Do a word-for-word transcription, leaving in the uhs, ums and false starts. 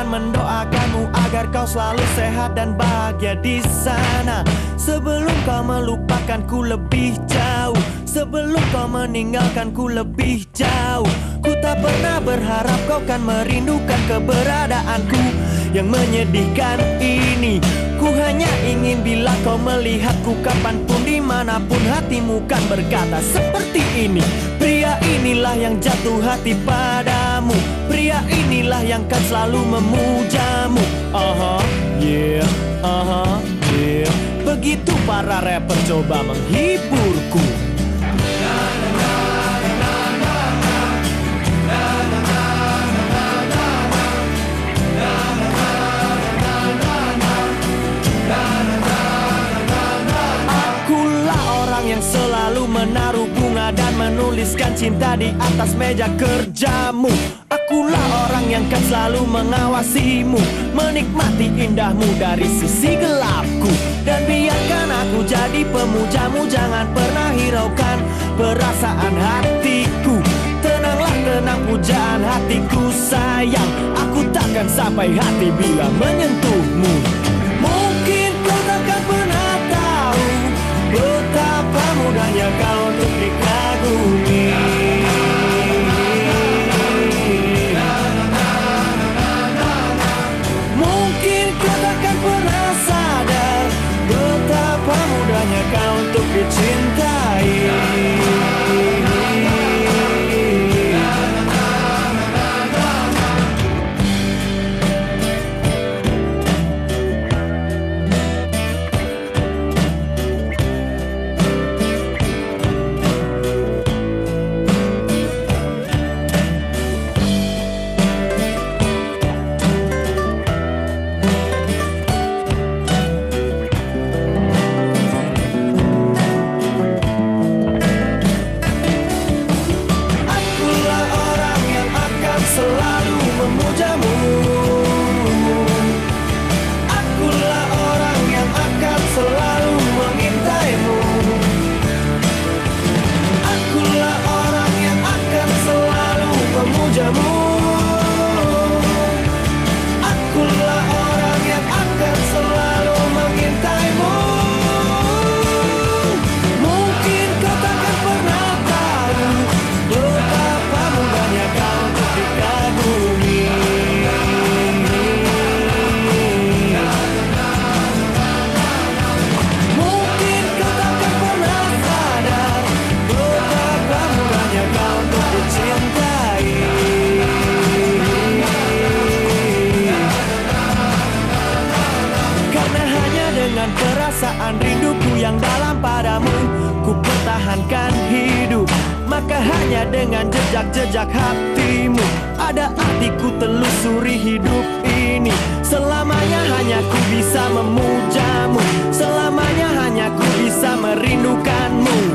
dan mendoakanmu agar kau selalu sehat dan bahagia di sana. Sebelum kau melupakanku lebih jauh, sebelum kau meninggalkanku lebih jauh, ku tak pernah berharap kau kan merindukan keberadaanku yang menyedihkan ini. Ku hanya ingin bila kau melihatku kapanpun dimanapun, hatimu kan berkata seperti ini: pria inilah yang jatuh hati padamu, pria inilah yang kan selalu memujamu. Aha, yeah, aha, yeah. Begitu para rapper coba menghiburku. Yang selalu menaruh bunga dan menuliskan cinta di atas meja kerjamu. Akulah orang yang kan selalu mengawasimu, menikmati indahmu dari sisi gelapku. Dan biarkan aku jadi pemujamu, jangan pernah hiraukan perasaan hatiku. Tenanglah, tenang pujaan hatiku sayang, aku takkan sampai hati bila menyentuhmu. Mungkin kau takkan pernah tahu betapa mudahnya kau untuk dikagumi. Mungkin kau takkan pernah sadar betapa mudahnya kau untuk dicintai. Perasaan rinduku yang dalam padamu ku pertahankan hidup. Maka hanya dengan jejak-jejak hatimu ada artiku telusuri hidup ini. Selamanya hanya ku bisa memujamu, selamanya hanya ku bisa merindukanmu.